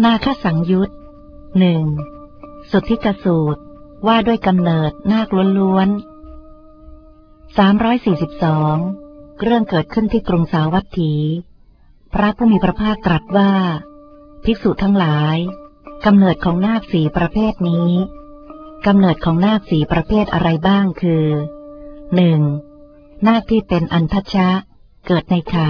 นาคสังยุต สุทธิกสูตรว่าด้วยกำเนิดนาคล้วนๆ342เรื่องเกิดขึ้นที่กรุงสาวัตถี พระผู้มีพระภาคตรัสว่าภิกษุทั้งหลายกำเนิดของนาคสี่ประเภทนี้กำเนิดของนาคสี่ประเภทอะไรบ้างคือ 1. นาคที่เป็นอันทชะเกิดในไข่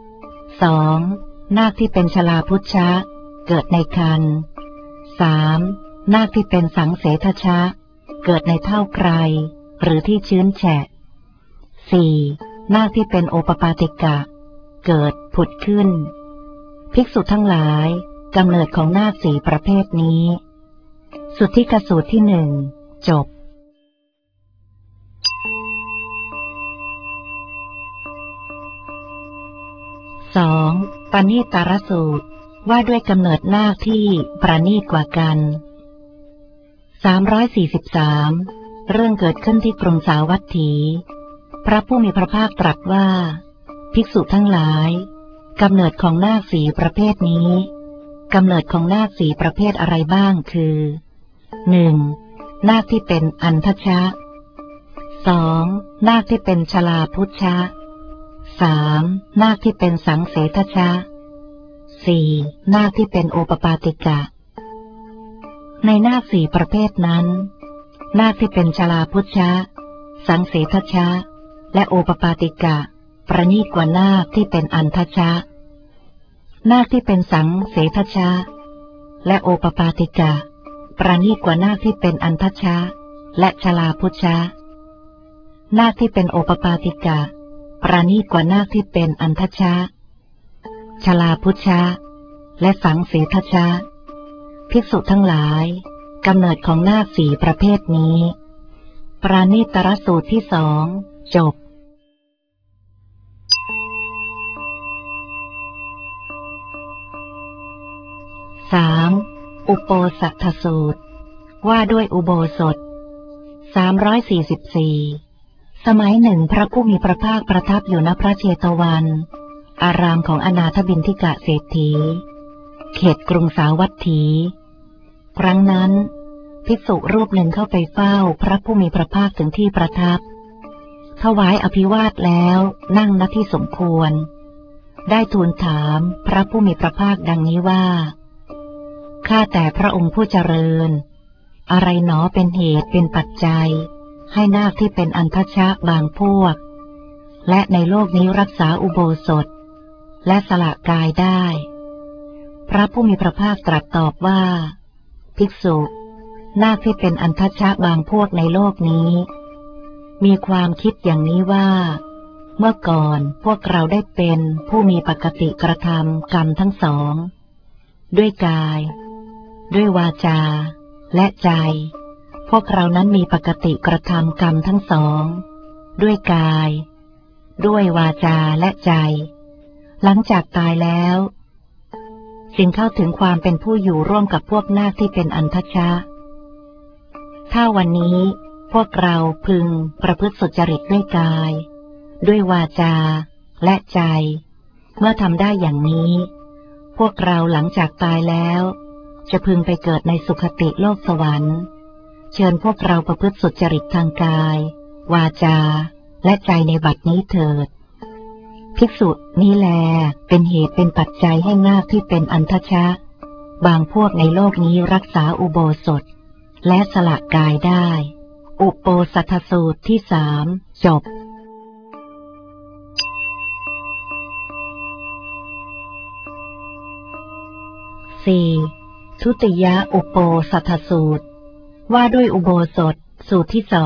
2. นาคที่เป็นชลาพุชชะเกิดในครรภ์ 3. นาคที่เป็นสังเสทชะเกิดในเท่าไกรหรือที่ชื้นแฉะ 4. นาคที่เป็นโอปปาติกะเกิดผุดขึ้นภิกษุทั้งหลายกำเนิดของนาคสี่ประเภทนี้สุทธิกสูตรที่1จบ2. ปณีตารสูตรว่าด้วยกำเนิดนาคที่ประณีตกว่ากัน343เรื่องเกิดขึ้นที่กรุงสาวัตถี พระผู้มีพระภาคตรัสว่าภิกษุทั้งหลายกำเนิดของนาคสี่ประเภทนี้กำเนิดของนาคสี่ประเภทอะไรบ้างคือ 1. นาคที่เป็นอันทชะ 2. นาคที่เป็นชลาพุชชะ 3. นาคที่เป็นสังเสทชะ 4. นาคที่เป็นโอปปาติกะในนาคสี่ประเภทนั้นนาคที่เป็นชลาพุชชะสังเสทชะและโอปปาติกะประณีตกว่านาคที่เป็นอันทชะนาคที่เป็นสังเสทชะและโอปปาติกะประณีตกว่านาคที่เป็นอันทชะและชลาพุชชะนาคที่เป็นโอปปาติกะประณีตกว่านาคที่เป็นอันทชะชลาพุชชะและสังเสทชะภิกษุทั้งหลายกำเนิดของนาคสี่ประเภทนี้ปราณีตรสูตรที่2จบ3. อุโปสัทธสูตรว่าด้วยอุโบสถ344สมัยหนึ่งพระผู้มีพระภาคประทับอยู่ณพระเชตวันอารามของอนาถบิณฑิกะเศรษฐีเขตกรุงสาวัตถีครั้งนั้นภิกษุรูปหนึ่งเข้าไปเฝ้าพระผู้มีพระภาคถึงที่ประทับถวายอภิวาทแล้วนั่งณที่สมควรได้ทูลถามพระผู้มีพระภาคดังนี้ว่าข้าแต่พระองค์ผู้เจริญอะไรหนอเป็นเหตุเป็นปัจจัยให้นาคที่เป็นอันทชะบางพวกและในโลกนี้รักษาอุโบสถและสละกายได้พระผู้มีพระภาคตรัสตอบว่าภิกษุนาคที่เป็นอันทชะบางพวกในโลกนี้มีความคิดอย่างนี้ว่าเมื่อก่อนพวกเราได้เป็นผู้มีปกติกระทำกรรมทั้งสองด้วยกายด้วยวาจาและใจพวกเรานั้นมีปกติกระทำกรรมทั้งสองด้วยกายด้วยวาจาและใจหลังจากตายแล้วจึงเข้าถึงความเป็นผู้อยู่ร่วมกับพวกนาคที่เป็นอันทชะถ้าวันนี้พวกเราพึงประพฤติสุจริตด้วยกายด้วยวาจาและใจเมื่อทำได้อย่างนี้พวกเราหลังจากตายแล้วจะพึงไปเกิดในสุคติโลกสวรรค์เชิญพวกเราประพฤติสุจริตทางกายวาจาและใจในบัดนี้เถิดภิกษุนี้แลเป็นเหตุเป็นปัจจัยให้นาคที่เป็นอันทชะบางพวกในโลกนี้รักษาอุโบสถและสละกายได้อุโปสัทธสูตรที่3จบ4. ทุติยอุโปสัทธสูตรว่าด้วยอุโบสถสูตรที่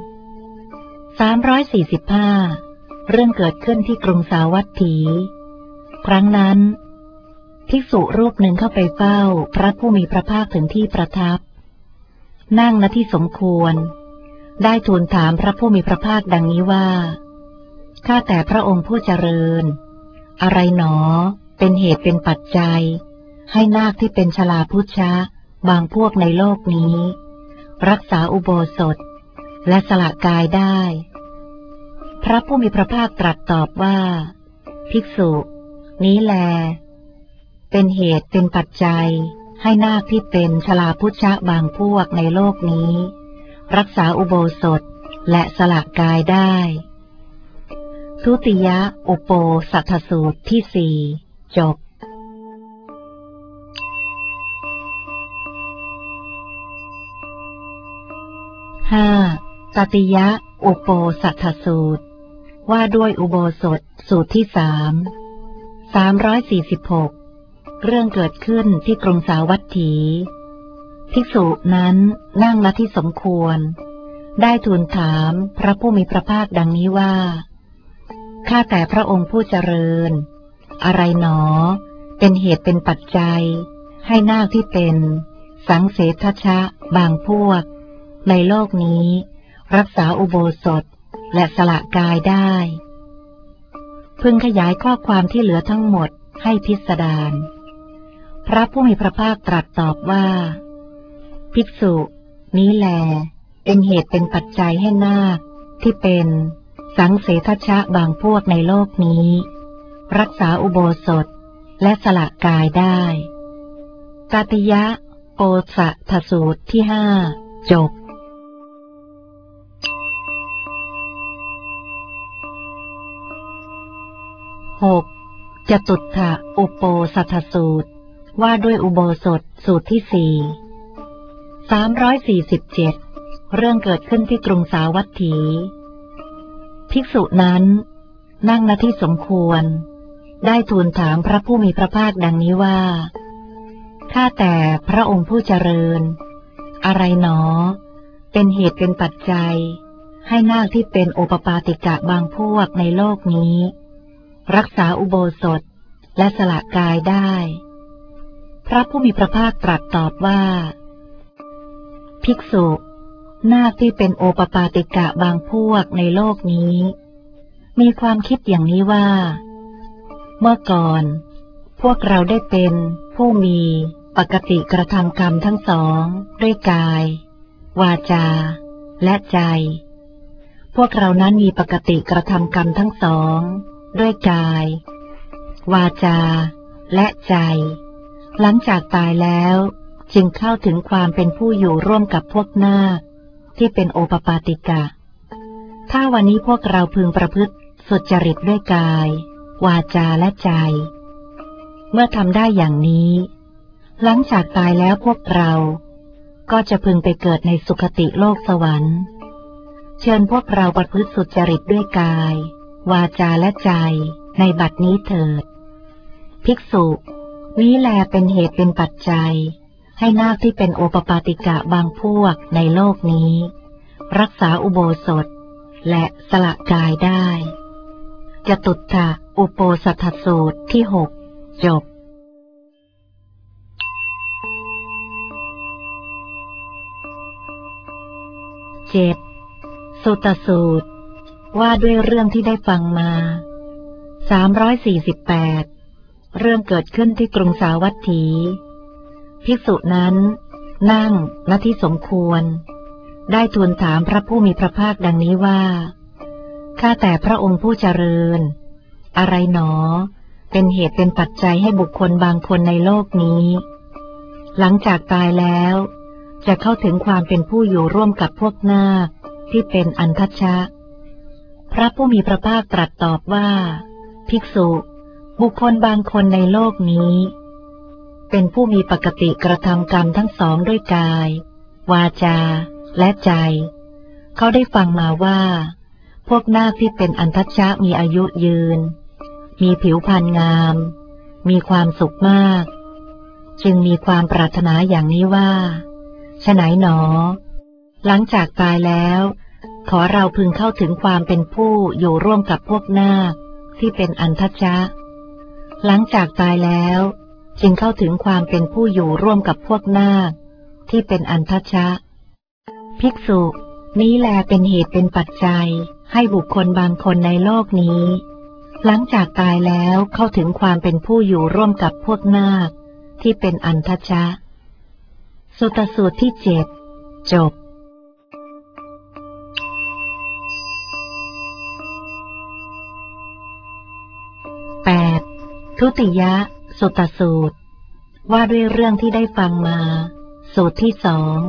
345เรื่องเกิดขึ้นที่กรุงสาวัตถีครั้งนั้นภิกษุรูปหนึ่งเข้าไปเฝ้าพระผู้มีพระภาคถึงที่ประทับนั่งณที่สมควรได้ทูลถามพระผู้มีพระภาคดังนี้ว่าข้าแต่พระองค์ผู้เจริญอะไรหนอเป็นเหตุเป็นปัจจัยให้นาคที่เป็นชลาพุชชะบางพวกในโลกนี้รักษาอุโบสถและสละกายได้พระผู้มีพระภาคตรัสตอบว่าภิกษุนี้แลเป็นเหตุเป็นปัจจัยให้นาคที่เป็นชลาพุชะบางพวกในโลกนี้รักษาอุโบสถและสละกายได้ทุติยอุโปสัทธสูตรที่สี่จบ5. ตติยอุโปสัทธสูตรว่าด้วยอุโบสถสูตรที่346เรื่องเกิดขึ้นที่กรุงสาวัตถีภิกษุนั้นนั่งณที่สมควรได้ทูลถามพระผู้มีพระภาคดังนี้ว่าข้าแต่พระองค์ผู้เจริญอะไรหนอเป็นเหตุเป็นปัจจัยให้นาคที่เป็นสังเสทชะบางพวกในโลกนี้รักษาอุโบสถและสละกายได้พึงขยายข้อความที่เหลือทั้งหมดให้พิสดารพระผู้มีพระภาคตรัสตอบว่าภิกษุนี้แลเป็นเหตุเป็นปัจจัยให้นาคที่เป็นสังเสทชะบางพวกในโลกนี้รักษาอุโบสถและสละกายได้ตติยโปสัทธสูตรที่5จบ6. จตุตถะอุโปสัทธสูตรว่าด้วยอุโบสถสูตรที่4 347เรื่องเกิดขึ้นที่กรุงสาวัตถีภิกษุนั้นนั่งณที่สมควรได้ทูลถามพระผู้มีพระภาคดังนี้ว่าข้าแต่พระองค์ผู้เจริญอะไรหนอเป็นเหตุเป็นปัจจัยให้นาคที่เป็นโอปปาติกะบางพวกในโลกนี้รักษาอุโบสถและสละกายได้พระผู้มีพระภาคตรัสตอบว่าภิกษุนาคที่เป็นโอปปาติกะบางพวกในโลกนี้มีความคิดอย่างนี้ว่าเมื่อก่อนพวกเราได้เป็นผู้มีปกติกระทำกรรมทั้งสองด้วยกายวาจาและใจพวกเรานั้นมีปกติกระทำกรรมทั้งสองด้วยกายวาจาและใจหลังจากตายแล้วจึงเข้าถึงความเป็นผู้อยู่ร่วมกับพวกนาคที่เป็นโอปปาติกะถ้าวันนี้พวกเราพึงประพฤติสุจริตด้วยกายวาจาและใจเมื่อทำได้อย่างนี้หลังจากตายแล้วพวกเราก็จะพึงไปเกิดในสุคติโลกสวรรค์เชิญพวกเราประพฤติสุจริตด้วยกายวาจาและใจในบัดนี้เถิดภิกษุนี้แลเป็นเหตุเป็นปัจจัยให้นาคที่เป็นโอปปาติกะบางพวกในโลกนี้รักษาอุโบสถและสละกายได้จตุตถะอุโปสัทธสูตรที่6จบ7. สุตสูตรว่าด้วยเรื่องที่ได้ฟังมา348เรื่องเกิดขึ้นที่กรุงสาวัตถีภิกษุนั้นนั่งณที่สมควรได้ทูลถามพระผู้มีพระภาคดังนี้ว่าข้าแต่พระองค์ผู้เจริญอะไรหนอเป็นเหตุเป็นปัจจัยให้บุคคลบางคนในโลกนี้หลังจากตายแล้วจะเข้าถึงความเป็นผู้อยู่ร่วมกับพวกนาคที่เป็นอันทัชชะพระผู้มีพระภาคตรัสตอบว่าภิกษุบุคคลบางคนในโลกนี้เป็นผู้มีปกติกระทำกรรมทั้งสองด้วยกายวาจาและใจเขาได้ฟังมาว่าพวกนาคที่เป็นอันทัชชะมีอายุยืนมีผิวพรรณงามมีความสุขมากจึงมีความปรารถนาอย่างนี้ว่าฉะไหนหนอหลังจากตายแล้วขอเราพึงเข้าถึงความเป็นผู้อยู่ร่วมกับพวกนาคที่เป็นอันทัชชะหลังจากตายแล้วจึงเข้าถึงความเป็นผู้อยู่ร่วมกับพวกนาคที่เป็นอันทัชชะภิกษุนี้แลเป็นเหตุเป็นปัจจัยให้บุคคลบางคนในโลกนี้หลังจากตายแล้วเข้าถึงความเป็นผู้อยู่ร่วมกับพวกนาคที่เป็นอันทัชชะสุตสูตรที่7จบ8. ทุติยสุตสูตรว่าด้วยเรื่องที่ได้ฟังมาสูตรที่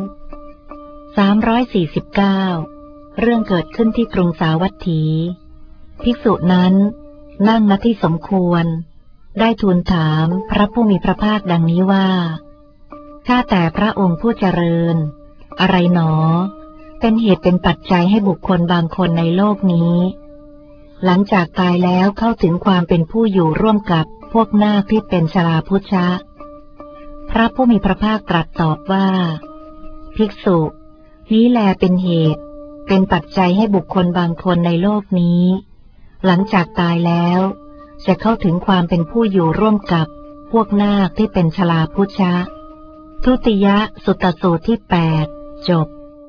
349เรื่องเกิดขึ้นที่กรุงสาวัตถีภิกษุนั้นนั่งณที่สมควรได้ทูลถามพระผู้มีพระภาคดังนี้ว่าข้าแต่พระองค์ผู้เจริญอะไรหนอเป็นเหตุเป็นปัจจัยให้บุคคลบางคนในโลกนี้หลังจากตายแล้วเข้าถึงความเป็นผู้อยู่ร่วมกับพวกนาคที่เป็นชราพุชชะพระผู้มีพระภาคตรัสตอบว่าภิกษุนี้แลเป็นเหตุเป็นปัจจัยให้บุคคลบางคนในโลกนี้หลังจากตายแล้วจะเข้าถึงความเป็นผู้อยู่ร่วมกับพวกนาคที่เป็นชราพุชชะทุติยสุตตสูตรที่8จบ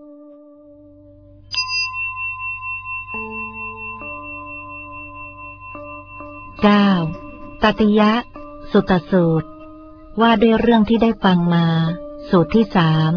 9ตติยสุตตสูตรว่าด้วยเรื่องที่ได้ฟังมาสูตรที่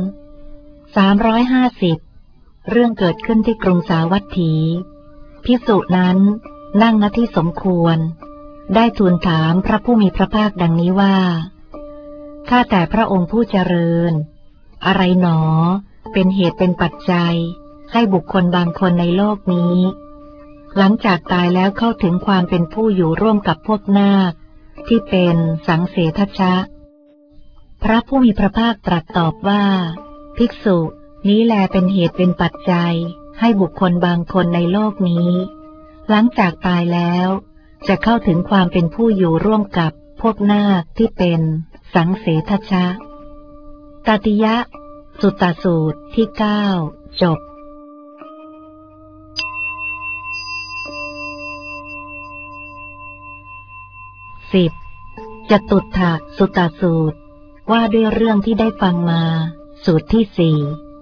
350เรื่องเกิดขึ้นที่กรุงสาวัตถีภิกษุนั้นนั่งณที่สมควรได้ทูลถามพระผู้มีพระภาคดังนี้ว่าข้าแต่พระองค์ผู้เจริญอะไรหนอเป็นเหตุเป็นปัจจัยให้บุคคลบางคนในโลกนี้หลังจากตายแล้วเข้าถึงความเป็นผู้อยู่ร่วมกับพวกนาคที่เป็นสังเสทัชชะพระผู้มีพระภาคตรัสตอบว่าภิกษุนี้แลเป็นเหตุเป็นปัจจัยให้บุคคลบางคนในโลกนี้หลังจากตายแล้วจะเข้าถึงความเป็นผู้อยู่ร่วมกับพวกนาคที่เป็นสังเสทัชชะตติยสุตตสูตรที่9จบ10จตุตถสุตตสูตรว่าด้วยเรื่องที่ได้ฟังมาสูตรที่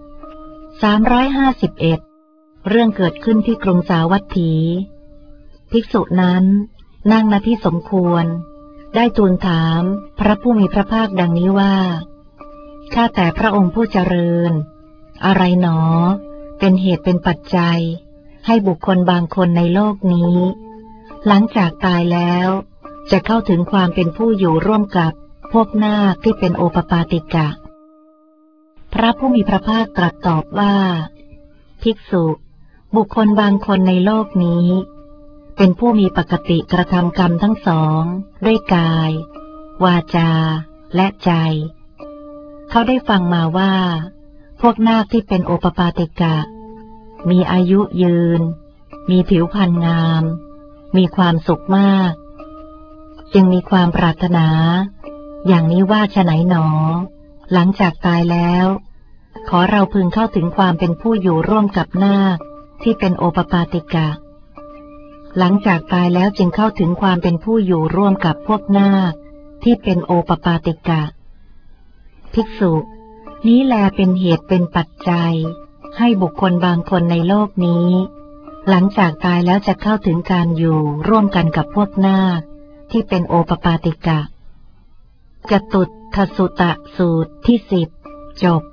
351เรื่องเกิดขึ้นที่กรุงสาวัตถีภิกษุนั้นนั่งณที่สมควรได้ทูลถามพระผู้มีพระภาคดังนี้ว่าข้าแต่พระองค์ผู้เจริญอะไรหนอเป็นเหตุเป็นปัจจัยให้บุคคลบางคนในโลกนี้หลังจากตายแล้วจะเข้าถึงความเป็นผู้อยู่ร่วมกับพวกนาคที่เป็นโอปปาติกะพระผู้มีพระภาคตรัสตอบว่าภิกษุบุคคลบางคนในโลกนี้เป็นผู้มีปกติกระทำกรรมทั้งสองด้วยกายวาจาและใจเขาได้ฟังมาว่าพวกนาคที่เป็นโอปปาติกะมีอายุยืนมีผิวพรรณงามมีความสุขมากจึงมีความปรารถนาอย่างนี้ว่าฉะไหนหนอหลังจากตายแล้วขอเราพึงเข้าถึงความเป็นผู้อยู่ร่วมกับนาคที่เป็นโอปปาติกะหลังจากตายแล้วจึงเข้าถึงความเป็นผู้อยู่ร่วมกับพวกนาคที่เป็นโอปปาติกะภิกษุนี้แลเป็นเหตุเป็นปัจจัยให้บุคคลบางคนในโลกนี้หลังจากตายแล้วจะเข้าถึงการอยู่ร่วมกันกับพวกนาคที่เป็นโอปปาติกะจตุตถสุตตสูตรที่10จบ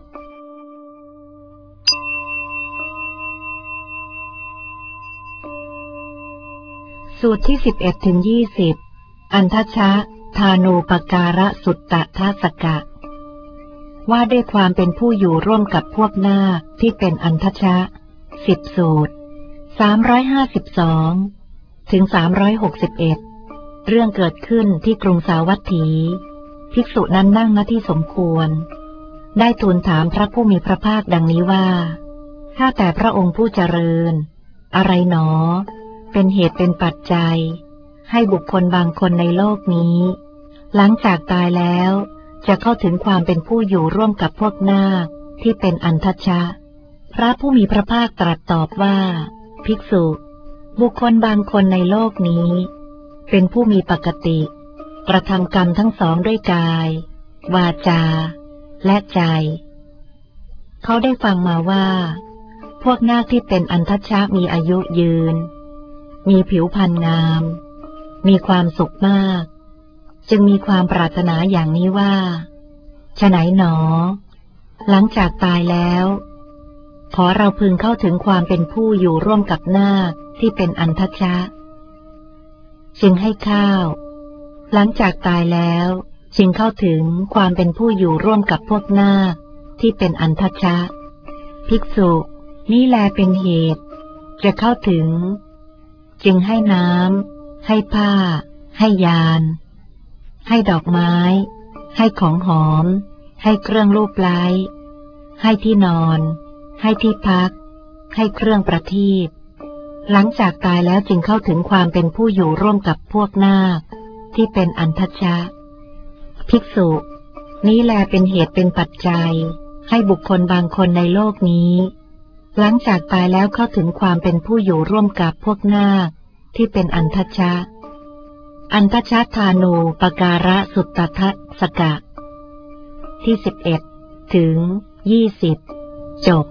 สูตรที่11ถึง20อันทชะธานูปการะสุตตทัสสกะว่าด้วยความเป็นผู้อยู่ร่วมกับพวกนาคที่เป็นอันทชะ10สูตร352ถึง361เรื่องเกิดขึ้นที่กรุงสาวัตถีภิกษุนั้นนั่งณที่สมควรได้ทูลถามพระผู้มีพระภาคดังนี้ว่าข้าแต่พระองค์ผู้เจริญอะไรหนอเป็นเหตุเป็นปัจจัยให้บุคคลบางคนในโลกนี้หลังจากตายแล้วจะเข้าถึงความเป็นผู้อยู่ร่วมกับพวกนาคที่เป็นอันทชะพระผู้มีพระภาคตรัสตอบว่าภิกษุบุคคลบางคนในโลกนี้เป็นผู้มีปกติกระทำกรรมทั้งสองด้วยกายวาจาและใจเขาได้ฟังมาว่าพวกนาคที่เป็นอันทชะมีอายุยืนมีผิวพรรณงามมีความสุขมากจึงมีความปรารถนาอย่างนี้ว่าฉะไหนหนอหลังจากตายแล้วขอเราพึงเข้าถึงความเป็นผู้อยู่ร่วมกับนาคที่เป็นอันทชะจึงให้ข้าวหลังจากตายแล้วจึงเข้าถึงความเป็นผู้อยู่ร่วมกับพวกนาคที่เป็นอันทชะภิกษุนี้แลเป็นเหตุจะเข้าถึงจึงให้น้ำให้ผ้าให้ยานให้ดอกไม้ให้ของหอมให้เครื่องลูบไล้ให้ที่นอนให้ที่พักให้เครื่องประทีปหลังจากตายแล้วจึงเข้าถึงความเป็นผู้อยู่ร่วมกับพวกนาคที่เป็นอันทชะภิกษุนี้แลเป็นเหตุเป็นปัจจัยให้บุคคลบางคนในโลกนี้หลังจากตายแล้วเข้าถึงความเป็นผู้อยู่ร่วมกับพวกนาคที่เป็นอันทชะอันทชทานูปการะสุตตทัสสกะที่11ถึง20จบ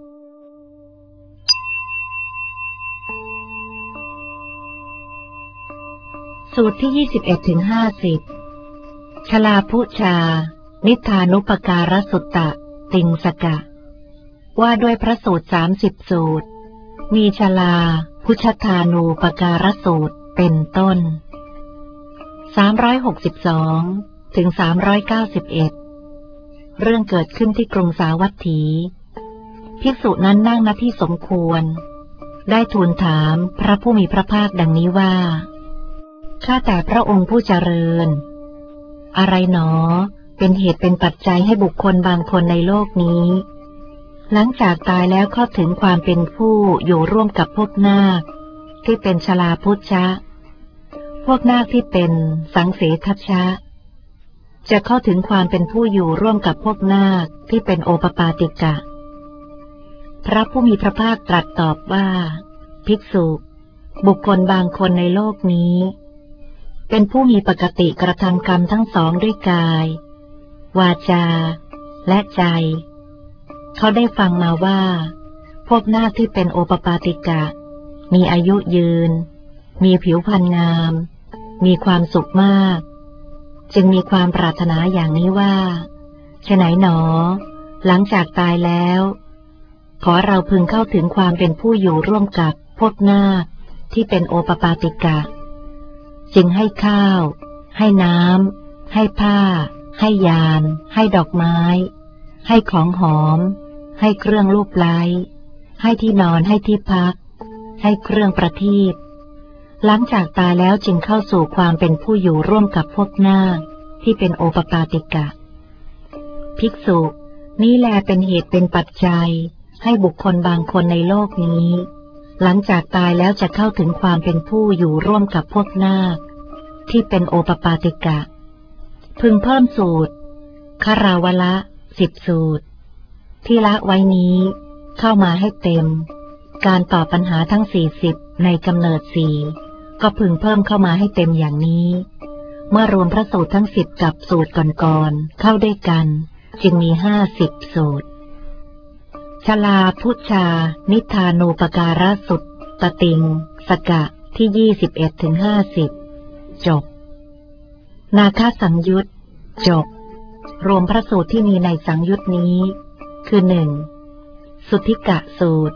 สูตรที่21ถึง50ชลาพุชานิทานุปการะสุตตะติงสกะว่าด้วยพระสูตร30สูตรมีชลาพุชทานูปการะสูตรเป็นต้น362ถึง391เรื่องเกิดขึ้นที่กรุงสาวัตถีภิกษุนั้นนั่งณที่สมควรได้ทูลถามพระผู้มีพระภาคดังนี้ว่าข้าแต่พระองค์ผู้เจริญอะไรหนอเป็นเหตุเป็นปัจจัยให้บุคคลบางคนในโลกนี้หลังจากตายแล้วเข้าถึงความเป็นผู้อยู่ร่วมกับพวกนาคที่เป็นชลาพุชชะพวกนาคที่เป็นสังเสทัชชะจะเข้าถึงความเป็นผู้อยู่ร่วมกับพวกนาคที่เป็นโอปปาติกะพระผู้มีพระภาคตรัสตอบว่าภิกษุบุคคลบางคนในโลกนี้เป็นผู้มีปกติกระทำกรรมทั้งสองด้วยกายวาจาและใจเขาได้ฟังมาว่าพวกนาคที่เป็นโอปปาติกะมีอายุยืนมีผิวพรรณงามมีความสุขมากจึงมีความปรารถนาอย่างนี้ว่าฉะไหนหนอหลังจากตายแล้วขอเราพึงเข้าถึงความเป็นผู้อยู่ร่วมกับพวกนาคที่เป็นโอปปาติกะจึงให้ข้าวให้น้ำให้ผ้าให้ยานให้ดอกไม้ให้ของหอมให้เครื่องลูบไล้ให้ที่นอนให้ที่พักให้เครื่องประทีปหลังจากตายแล้วจึงเข้าสู่ความเป็นผู้อยู่ร่วมกับพวกนาคที่เป็นโอปปาติกะภิกษุนี้แลเป็นเหตุเป็นปัจจัยให้บุคคลบางคนในโลกนี้หลังจากตายแล้วจะเข้าถึงความเป็นผู้อยู่ร่วมกับพวกนาคที่เป็นโอปปาติกะพึงเพิ่มสูตรคาราวละ10สูตรที่ละไว้นี้เข้ามาให้เต็มการตอบปัญหาทั้ง40ในกำเนิด4ก็พึงเพิ่มเข้ามาให้เต็มอย่างนี้เมื่อรวมพระสูตรทั้ง10กับสูตรก่อนๆเข้าด้วยกันจึงมี50สูตรชลาพุชานิทานูปการะสุตตติงสกะที่21ถึง50จบนาคสังยุตจบรวมพระสูตรที่มีในสังยุตนี้คือ1สุทธิกะสูตร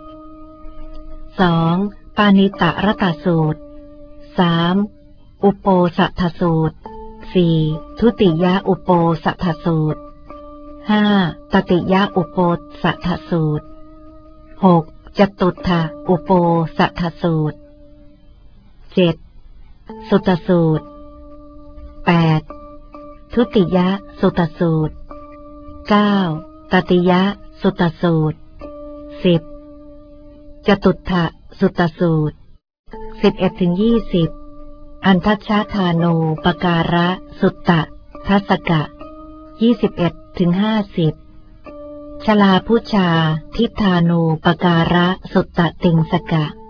2ปานิตรตสูตร3อุปโปสัทธสูตร4ทุติยอุปโปสัทธสูตร5ตติยอุปโปสัทธสูตร6จตุตถอุปโปสัทธสูตร7สุตตสูตร8ทุติยสุตตสูตร9ตติยสุตตสูตร10จตุตถสุตตสูตร11ถึง20อันทัชชาทานูปการะสุตตะทัสสกะ21ถึง50ชลาพุชาทิฏฐานูปการะสุตตะติงสกะ